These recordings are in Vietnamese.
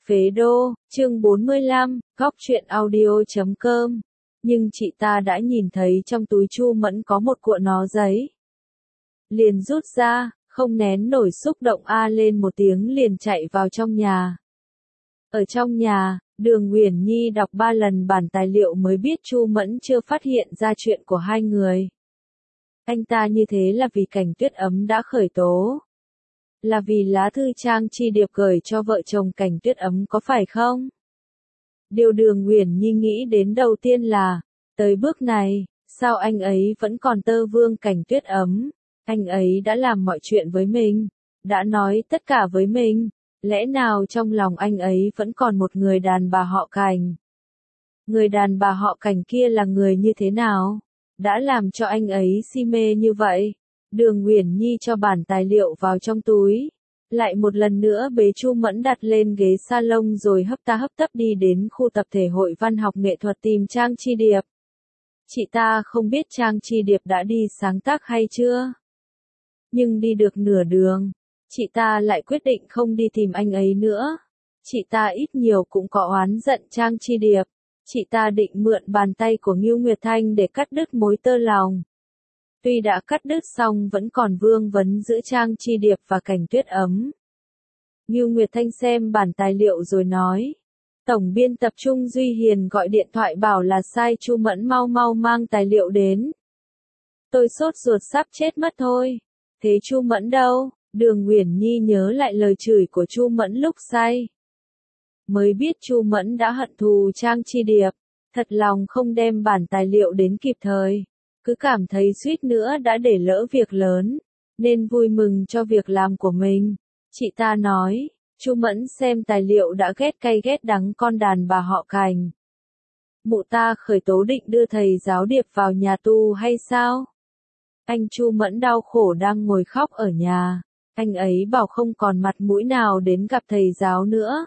Phế Đô, chương 45, góc truyện audio.com. Nhưng chị ta đã nhìn thấy trong túi Chu Mẫn có một cuộn nó giấy. Liền rút ra, không nén nổi xúc động lên một tiếng liền chạy vào trong nhà. Ở trong nhà, Đường Uyển Nhi đọc 3 lần bản tài liệu mới biết Chu Mẫn chưa phát hiện ra chuyện của hai người. Anh ta như thế là vì Cảnh Tuyết Ấm đã khởi tố. Là vì lá thư Trang Chi Điệp gửi cho vợ chồng Cảnh Tuyết Ấm có phải không? Điều Đường Uyển Nhi nghĩ đến đầu tiên là, tới bước này, sao anh ấy vẫn còn tơ vương Cảnh Tuyết Ấm? Anh ấy đã làm mọi chuyện với mình, đã nói tất cả với mình, lẽ nào trong lòng anh ấy vẫn còn một người đàn bà họ Cảnh? Người đàn bà họ Cảnh kia là người như thế nào? Đã làm cho anh ấy si mê như vậy? Đường Uyển Nhi cho bản tài liệu vào trong túi, lại một lần nữa bế Chu Mẫn đặt lên ghế salon rồi hấp tấp đi đến khu tập thể Hội Văn học Nghệ thuật tìm Trang Chi Điệp. Chị ta không biết Trang Chi Điệp đã đi sáng tác hay chưa? Nhưng đi được nửa đường, chị ta lại quyết định không đi tìm anh ấy nữa. Chị ta ít nhiều cũng có oán giận Trang Chi Điệp. Chị ta định mượn bàn tay của Ngưu Nguyệt Thanh để cắt đứt mối tơ lòng. Tuy đã cắt đứt xong vẫn còn vương vấn giữa Trang Chi Điệp và Cảnh Tuyết Ấm. Ngưu Nguyệt Thanh xem bản tài liệu rồi nói. Tổng biên tập Trung Duy Hiền gọi điện thoại bảo là sai Chu Mẫn mau mang tài liệu đến. Tôi sốt ruột sắp chết mất thôi. Thế Chu Mẫn đâu? Đường Uyển Nhi nhớ lại lời chửi của Chu Mẫn lúc say. Mới biết Chu Mẫn đã hận thù Trang Chi Điệp. Thật lòng không đem bản tài liệu đến kịp thời. Cứ cảm thấy suýt nữa đã để lỡ việc lớn, nên vui mừng cho việc làm của mình. Chị ta nói, Chu Mẫn xem tài liệu đã ghét cay ghét đắng con đàn bà họ Cảnh. Mụ ta khởi tố định đưa thầy giáo Điệp vào nhà tù hay sao? Anh Chu Mẫn đau khổ đang ngồi khóc ở nhà, anh ấy bảo không còn mặt mũi nào đến gặp thầy giáo nữa.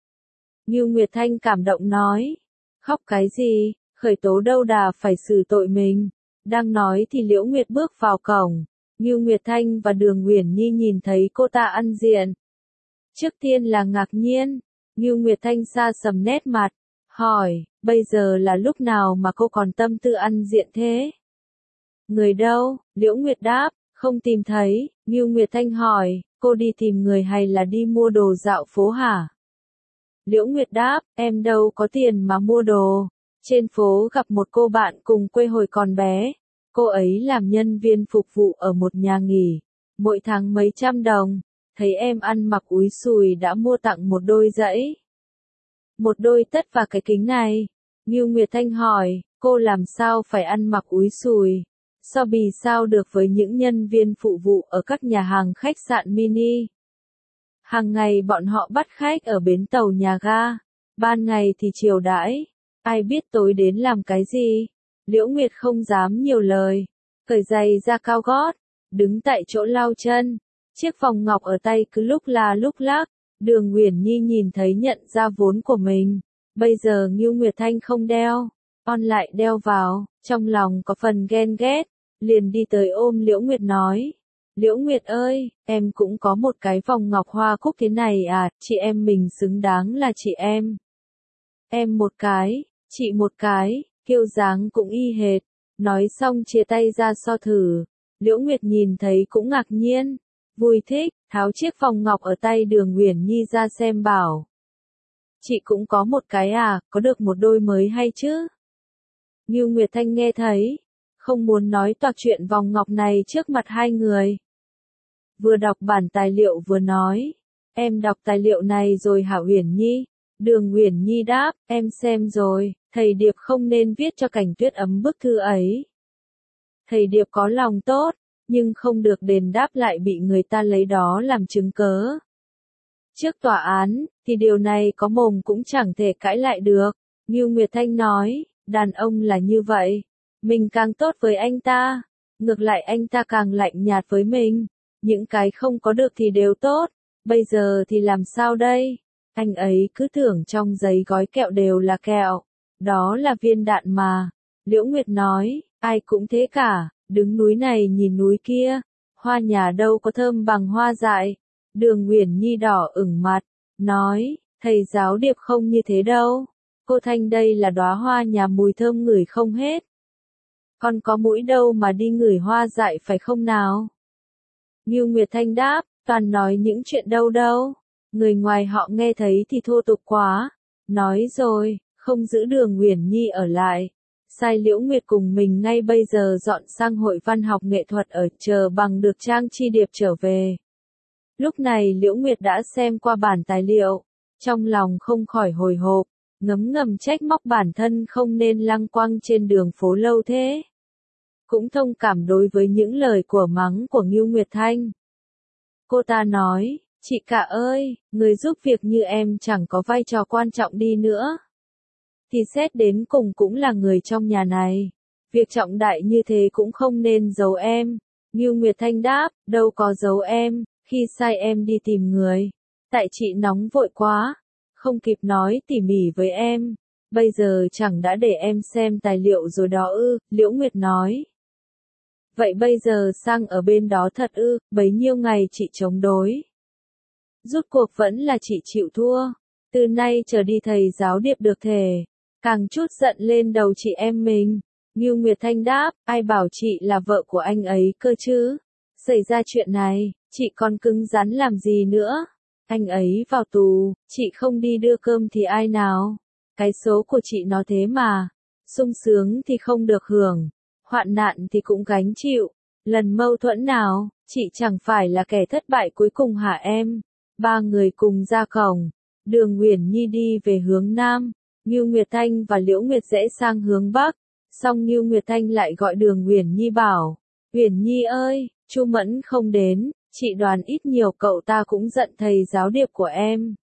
Ngưu Nguyệt Thanh cảm động nói, khóc cái gì, khởi tố đâu đà phải xử tội mình. Đang nói thì Liễu Nguyệt bước vào cổng, Ngưu Nguyệt Thanh và Đường Uyển Nhi nhìn thấy cô ta ăn diện. Trước tiên là ngạc nhiên, Ngưu Nguyệt Thanh xa sầm nét mặt, hỏi, bây giờ là lúc nào mà cô còn tâm tư ăn diện thế? Người đâu? Liễu Nguyệt đáp, không tìm thấy. Ngưu Nguyệt Thanh hỏi, cô đi tìm người hay là đi mua đồ dạo phố hả? Liễu Nguyệt đáp, em đâu có tiền mà mua đồ. Trên phố gặp một cô bạn cùng quê hồi còn bé. Cô ấy làm nhân viên phục vụ ở một nhà nghỉ. Mỗi tháng mấy trăm đồng. Thấy em ăn mặc úi xùi đã mua tặng một đôi giẫy. Một đôi tất và cái kính này. Ngưu Nguyệt Thanh hỏi, cô làm sao phải ăn mặc úi xùi? So bì sao được với những nhân viên phụ vụ ở các nhà hàng khách sạn mini? Hàng ngày bọn họ bắt khách ở bến tàu nhà ga. Ban ngày thì chiều đãi. Ai biết tối đến làm cái gì? Liễu Nguyệt không dám nhiều lời. Cởi giày ra cao gót. Đứng tại chỗ lau chân. Chiếc vòng ngọc ở tay cứ lúc là lúc lắc. Đường Uyển Nhi nhìn thấy nhận ra vốn của mình. Bây giờ Ngưu Nguyệt Thanh không đeo. On lại đeo vào. Trong lòng có phần ghen ghét. Liền đi tới ôm Liễu Nguyệt nói. Liễu Nguyệt ơi, em cũng có một cái vòng ngọc hoa cúc thế này à, chị em mình xứng đáng là chị em. Em một cái, chị một cái, kiêu dáng cũng y hệt. Nói xong chia tay ra so thử. Liễu Nguyệt nhìn thấy cũng ngạc nhiên, vui thích, tháo chiếc vòng ngọc ở tay Đường Uyển Nhi ra xem bảo. Chị cũng có một cái à, có được một đôi mới hay chứ? Ngưu Nguyệt Thanh nghe thấy, không muốn nói toạc chuyện vòng ngọc này trước mặt hai người. Vừa đọc bản tài liệu vừa nói, em đọc tài liệu này rồi hả Uyển Nhi? Đường Uyển Nhi đáp, em xem rồi, thầy Điệp không nên viết cho Cảnh Tuyết Ấm bức thư ấy. Thầy Điệp có lòng tốt, nhưng không được đền đáp lại bị người ta lấy đó làm chứng cớ. Trước tòa án, thì điều này có mồm cũng chẳng thể cãi lại được. Ngưu Nguyệt Thanh nói, đàn ông là như vậy. Mình càng tốt với anh ta, ngược lại anh ta càng lạnh nhạt với mình. Những cái không có được thì đều tốt, bây giờ thì làm sao đây? Anh ấy cứ tưởng trong giấy gói kẹo đều là kẹo, đó là viên đạn mà. Liễu Nguyệt nói, ai cũng thế cả, đứng núi này nhìn núi kia, hoa nhà đâu có thơm bằng hoa dại. Đường Uyển Nhi đỏ ửng mặt, nói, Thầy giáo Điệp không như thế đâu. Cô Thanh đây là đóa hoa nhà mùi thơm ngửi không hết. Con có mũi đâu mà đi ngửi hoa dại phải không nào? Ngưu Nguyệt Thanh đáp, toàn nói những chuyện đâu đâu. Người ngoài họ nghe thấy thì thô tục quá. Nói rồi, không giữ Đường Uyển Nhi ở lại. Sai Liễu Nguyệt cùng mình ngay bây giờ dọn sang Hội Văn học Nghệ thuật ở chờ bằng được Trang Chi Điệp trở về. Lúc này Liễu Nguyệt đã xem qua bản tài liệu. Trong lòng không khỏi hồi hộp, ngấm ngầm trách móc bản thân không nên lăng quăng trên đường phố lâu thế. Cũng thông cảm đối với những lời của mắng của Ngưu Nguyệt Thanh. Cô ta nói, chị cả ơi, người giúp việc như em chẳng có vai trò quan trọng đi nữa. Thì xét đến cùng cũng là người trong nhà này. Việc trọng đại như thế cũng không nên giấu em. Ngưu Nguyệt Thanh đáp, đâu có giấu em, khi sai em đi tìm người. Tại chị nóng vội quá, không kịp nói tỉ mỉ với em. Bây giờ chẳng đã để em xem tài liệu rồi đó ư, Liễu Nguyệt nói. Vậy bây giờ sang ở bên đó thật ư, bấy nhiêu ngày chị chống đối. Rút cuộc vẫn là chị chịu thua. Từ nay trở đi thầy giáo Điệp được thề. Càng chút giận lên đầu chị em mình. Ngưu Nguyệt Thanh đáp, ai bảo chị là vợ của anh ấy cơ chứ. Xảy ra chuyện này, chị còn cứng rắn làm gì nữa. Anh ấy vào tù, chị không đi đưa cơm thì ai nào. Cái số của chị nó thế mà. Sung sướng thì không được hưởng. Hoạn nạn thì cũng gánh chịu. Lần mâu thuẫn nào, chị chẳng phải là kẻ thất bại cuối cùng hả em? Ba người cùng ra cổng. Đường Uyển Nhi đi về hướng Nam. Ngưu Nguyệt Thanh và Liễu Nguyệt rẽ sang hướng Bắc. Xong Ngưu Nguyệt Thanh lại gọi Đường Uyển Nhi bảo. Uyển Nhi ơi, Chu Mẫn không đến. Chị đoán ít nhiều cậu ta cũng giận thầy giáo Điệp của em.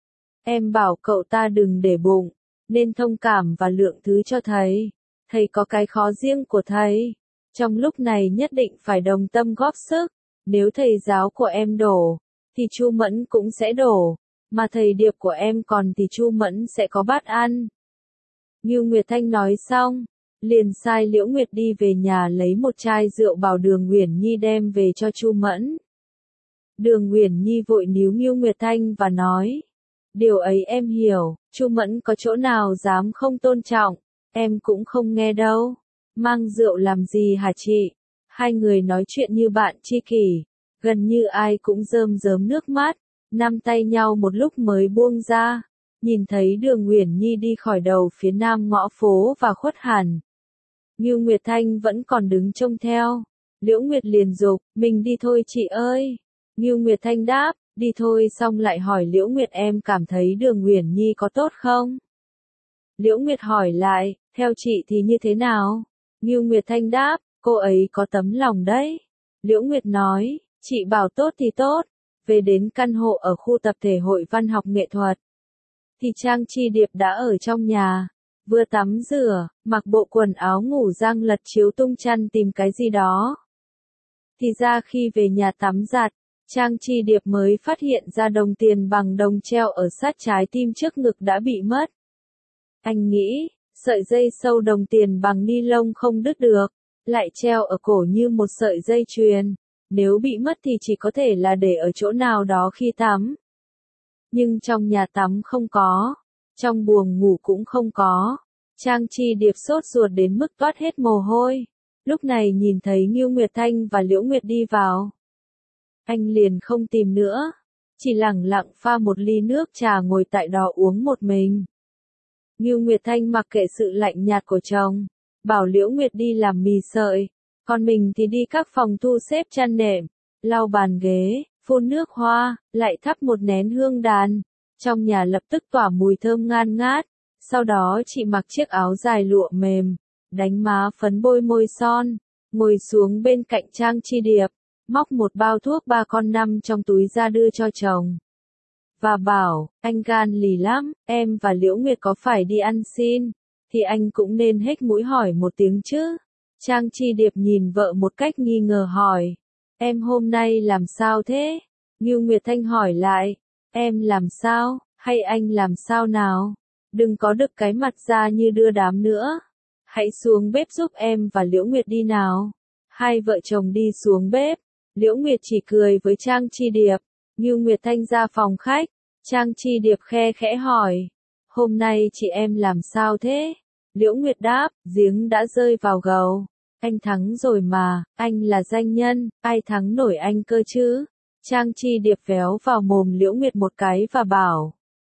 Em bảo cậu ta đừng để bụng. Nên thông cảm và lượng thứ cho thầy. Thầy có cái khó riêng của thầy. Trong lúc này nhất định phải đồng tâm góp sức. Nếu thầy giáo của em đổ, thì Chu Mẫn cũng sẽ đổ. Mà thầy Điệp của em còn thì Chu Mẫn sẽ có bát ăn. Ngưu Nguyệt Thanh nói xong, liền sai Liễu Nguyệt đi về nhà lấy một chai rượu bảo Đường Uyển Nhi đem về cho Chu Mẫn. Đường Uyển Nhi vội níu Ngưu Nguyệt Thanh và nói. Điều ấy em hiểu, Chu Mẫn có chỗ nào dám không tôn trọng, em cũng không nghe đâu. Mang rượu làm gì hả chị? Hai người nói chuyện như bạn tri kỷ, gần như ai cũng rơm rớm nước mắt, nắm tay nhau một lúc mới buông ra. Nhìn thấy Đường Uyển Nhi đi khỏi đầu phía nam ngõ phố và khuất hẳn. Ngưu Nguyệt Thanh vẫn còn đứng trông theo. Liễu Nguyệt liền dục, mình đi thôi chị ơi. Ngưu Nguyệt Thanh đáp, đi thôi, xong lại hỏi Liễu Nguyệt em cảm thấy Đường Uyển Nhi có tốt không? Liễu Nguyệt hỏi lại, theo chị thì như thế nào? Ngưu Nguyệt Thanh đáp, cô ấy có tấm lòng đấy. Liễu Nguyệt nói, chị bảo tốt thì tốt. Về đến căn hộ ở khu tập thể Hội Văn học Nghệ thuật. Thì Trang Chi Điệp đã ở trong nhà. Vừa tắm rửa, mặc bộ quần áo ngủ giăng lật chiếu tung chăn tìm cái gì đó. Thì ra khi về nhà tắm giặt, Trang Chi Điệp mới phát hiện ra đồng tiền bằng đồng treo ở sát trái tim trước ngực đã bị mất. Anh nghĩ, sợi dây sâu đồng tiền bằng ni lông không đứt được, lại treo ở cổ như một sợi dây chuyền. Nếu bị mất thì chỉ có thể là để ở chỗ nào đó khi tắm. Nhưng trong nhà tắm không có, trong buồng ngủ cũng không có. Trang Chi Điệp sốt ruột đến mức toát hết mồ hôi. Lúc này nhìn thấy Ngưu Nguyệt Thanh và Liễu Nguyệt đi vào. Anh liền không tìm nữa, chỉ lẳng lặng pha một ly nước trà ngồi tại đó uống một mình. Ngưu Nguyệt Thanh mặc kệ sự lạnh nhạt của chồng, bảo Liễu Nguyệt đi làm mì sợi, còn mình thì đi các phòng thu xếp chăn nệm, lau bàn ghế, phun nước hoa, lại thắp một nén hương đàn. Trong nhà lập tức tỏa mùi thơm ngan ngát. Sau đó chị mặc chiếc áo dài lụa mềm, đánh má phấn bôi môi son, ngồi xuống bên cạnh Trang Chi Điệp, móc một bao thuốc 3 con 5 trong túi ra đưa cho chồng. Và bảo, anh gan lì lắm, em và Liễu Nguyệt có phải đi ăn xin, thì anh cũng nên hếch mũi hỏi một tiếng chứ. Trang Chi Điệp nhìn vợ một cách nghi ngờ hỏi, em hôm nay làm sao thế? Ngưu Nguyệt Thanh hỏi lại, em làm sao, hay anh làm sao nào? Đừng có đực cái mặt ra như đưa đám nữa. Hãy xuống bếp giúp em và Liễu Nguyệt đi nào. Hai vợ chồng đi xuống bếp. Liễu Nguyệt chỉ cười với Trang Chi Điệp. Ngưu Nguyệt Thanh ra phòng khách. Trang Chi Điệp khe khẽ hỏi. Hôm nay chị em làm sao thế? Liễu Nguyệt đáp, giếng đã rơi vào gầu. Anh thắng rồi mà, anh là danh nhân, ai thắng nổi anh cơ chứ? Trang Chi Điệp véo vào mồm Liễu Nguyệt một cái và bảo.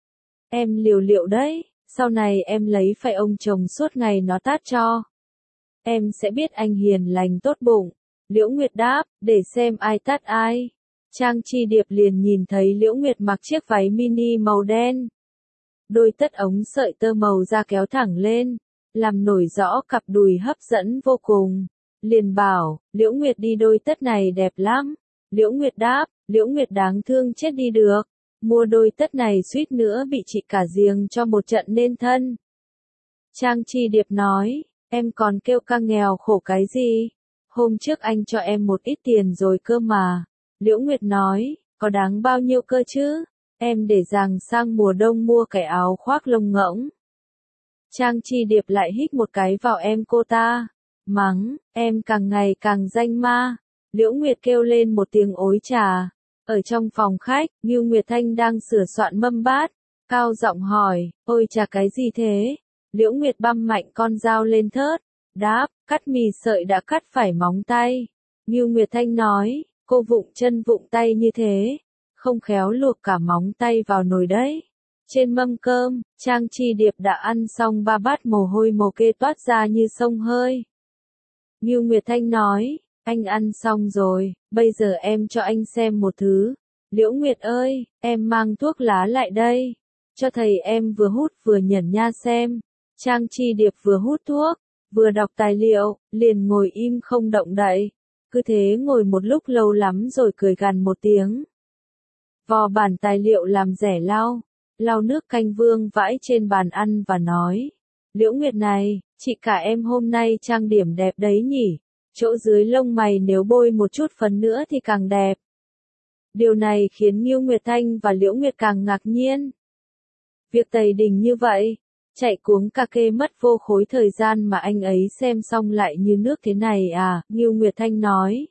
Em liều liệu đấy, sau này em lấy phải ông chồng suốt ngày nó tát cho. Em sẽ biết anh hiền lành tốt bụng. Liễu Nguyệt đáp, để xem ai tát ai. Trang Chi Điệp liền nhìn thấy Liễu Nguyệt mặc chiếc váy mini màu đen. Đôi tất ống sợi tơ màu da kéo thẳng lên, làm nổi rõ cặp đùi hấp dẫn vô cùng. Liền bảo, Liễu Nguyệt đi đôi tất này đẹp lắm. Liễu Nguyệt đáp, Liễu Nguyệt đáng thương chết đi được. Mua đôi tất này suýt nữa bị chị cả giềng cho một trận nên thân. Trang Chi Điệp nói, em còn kêu ca nghèo khổ cái gì? Hôm trước anh cho em một ít tiền rồi cơ mà. Liễu Nguyệt nói, có đáng bao nhiêu cơ chứ? Em để dành sang mùa đông mua cái áo khoác lông ngỗng. Trang Chi Điệp lại hít một cái vào em cô ta. Mắng, em càng ngày càng danh ma. Liễu Nguyệt kêu lên một tiếng ối trà. Ở trong phòng khách, Ngưu Nguyệt Thanh đang sửa soạn mâm bát. Cao giọng hỏi, ôi chà cái gì thế? Liễu Nguyệt băm mạnh con dao lên thớt. Đáp, cắt mì sợi đã cắt phải móng tay. Ngưu Nguyệt Thanh nói, cô vụng chân vụng tay như thế. Không khéo luộc cả móng tay vào nồi đấy. Trên mâm cơm, Trang Chi Điệp đã ăn xong 3 bát mồ hôi mồ kê toát ra như sông hơi. Ngưu Nguyệt Thanh nói, anh ăn xong rồi, bây giờ em cho anh xem một thứ. Liễu Nguyệt ơi, em mang thuốc lá lại đây. Cho thầy em vừa hút vừa nhẩn nha xem. Trang Chi Điệp vừa hút thuốc, vừa đọc tài liệu, liền ngồi im không động đậy. Cứ thế ngồi một lúc lâu lắm rồi cười gằn một tiếng. Vò bản tài liệu làm rẻ lau nước canh vương vãi trên bàn ăn và nói. Liễu Nguyệt này, chị cả em hôm nay trang điểm đẹp đấy nhỉ, chỗ dưới lông mày nếu bôi một chút phấn nữa thì càng đẹp. Điều này khiến Ngưu Nguyệt Thanh và Liễu Nguyệt càng ngạc nhiên. Việc tày đình như vậy, chạy cuống cà kê mất vô khối thời gian mà anh ấy xem xong lại như nước thế này à, Ngưu Nguyệt Thanh nói.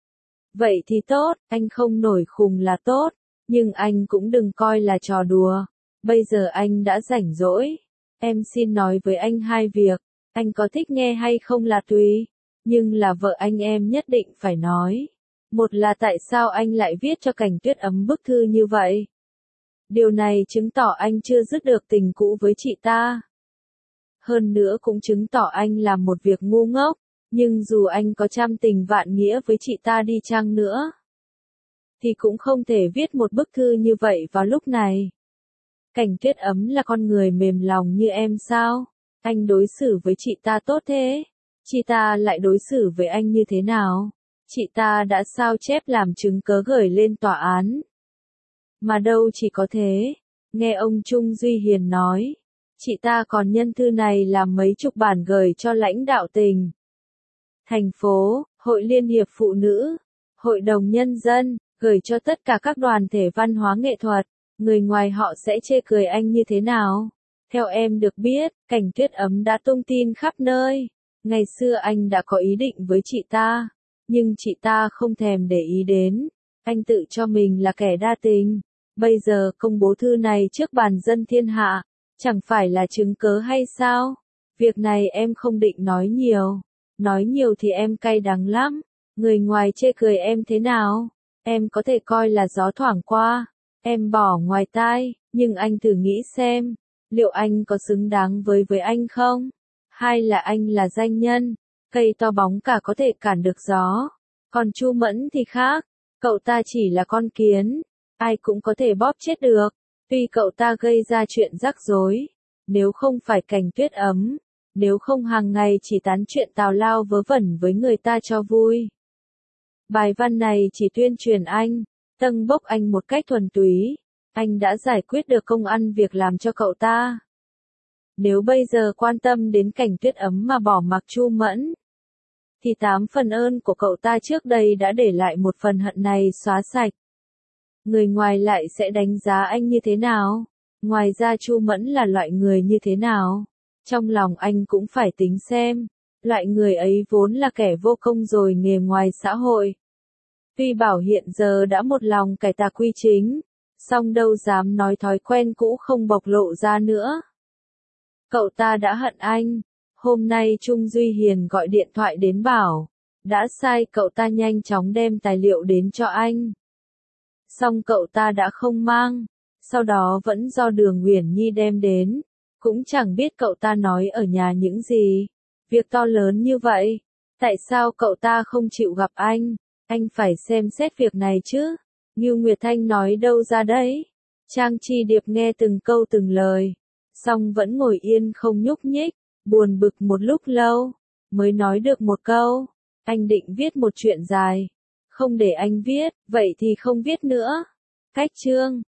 Vậy thì tốt, anh không nổi khùng là tốt, nhưng anh cũng đừng coi là trò đùa. Bây giờ anh đã rảnh rỗi. Em xin nói với anh 2 việc, anh có thích nghe hay không là tùy, nhưng là vợ anh em nhất định phải nói. Một là tại sao anh lại viết cho Cảnh Tuyết Ấm bức thư như vậy? Điều này chứng tỏ anh chưa dứt được tình cũ với chị ta. Hơn nữa cũng chứng tỏ anh làm một việc ngu ngốc, nhưng dù anh có trăm tình vạn nghĩa với chị ta đi chăng nữa, thì cũng không thể viết một bức thư như vậy vào lúc này. Cảnh Tuyết Ấm là con người mềm lòng như em sao? Anh đối xử với chị ta tốt thế, chị ta lại đối xử với anh như thế nào? Chị ta đã sao chép làm chứng cớ gửi lên tòa án. Mà đâu chỉ có thế, nghe ông Trung Duy Hiền nói, chị ta còn nhân thư này làm mấy chục bản gửi cho lãnh đạo tỉnh, thành phố, Hội Liên hiệp Phụ nữ, Hội đồng Nhân dân, gửi cho tất cả các đoàn thể văn hóa nghệ thuật. Người ngoài họ sẽ chê cười anh như thế nào? Theo em được biết, Cảnh Tuyết Ấm đã tung tin khắp nơi. Ngày xưa anh đã có ý định với chị ta, nhưng chị ta không thèm để ý đến. Anh tự cho mình là kẻ đa tình. Bây giờ công bố thư này trước bàn dân thiên hạ, chẳng phải là chứng cớ hay sao? Việc này em không định nói nhiều. Nói nhiều thì em cay đắng lắm. Người ngoài chê cười em thế nào? Em có thể coi là gió thoảng qua. Em bỏ ngoài tai, nhưng anh thử nghĩ xem, liệu anh có xứng đáng với anh không? Hay là anh là danh nhân, cây to bóng cả có thể cản được gió. Còn Chu Mẫn thì khác, cậu ta chỉ là con kiến, ai cũng có thể bóp chết được. Tuy cậu ta gây ra chuyện rắc rối, nếu không phải Cảnh Tuyết Ấm, nếu không hàng ngày chỉ tán chuyện tào lao vớ vẩn với người ta cho vui. Bài văn này chỉ tuyên truyền anh, tâng bốc anh một cách thuần túy, anh đã giải quyết được công ăn việc làm cho cậu ta. Nếu bây giờ quan tâm đến Cảnh Tuyết Ấm mà bỏ mặc Chu Mẫn, thì 8 phần ơn của cậu ta trước đây đã để lại một phần hận này xóa sạch. Người ngoài lại sẽ đánh giá anh như thế nào? Ngoài ra Chu Mẫn là loại người như thế nào? Trong lòng anh cũng phải tính xem, loại người ấy vốn là kẻ vô công rồi nghề ngoài xã hội. Tuy bảo hiện giờ đã một lòng cải tà quy chính, Song đâu dám nói thói quen cũ không bộc lộ ra nữa. Cậu ta đã hận anh. Hôm nay Trung Duy Hiền gọi điện thoại đến bảo, đã sai cậu ta nhanh chóng đem tài liệu đến cho anh. Song cậu ta đã không mang, sau đó vẫn do Đường Uyển Nhi đem đến, cũng chẳng biết cậu ta nói ở nhà những gì. Việc to lớn như vậy, tại sao cậu ta không chịu gặp anh phải xem xét việc này chứ. Ngưu Nguyệt Thanh nói đâu ra đấy. Trang Chi Điệp nghe từng câu từng lời, song vẫn ngồi yên không nhúc nhích, buồn bực một lúc lâu, mới nói được một câu, anh định viết một chuyện dài. Không để anh viết, vậy thì không viết nữa. Cách chương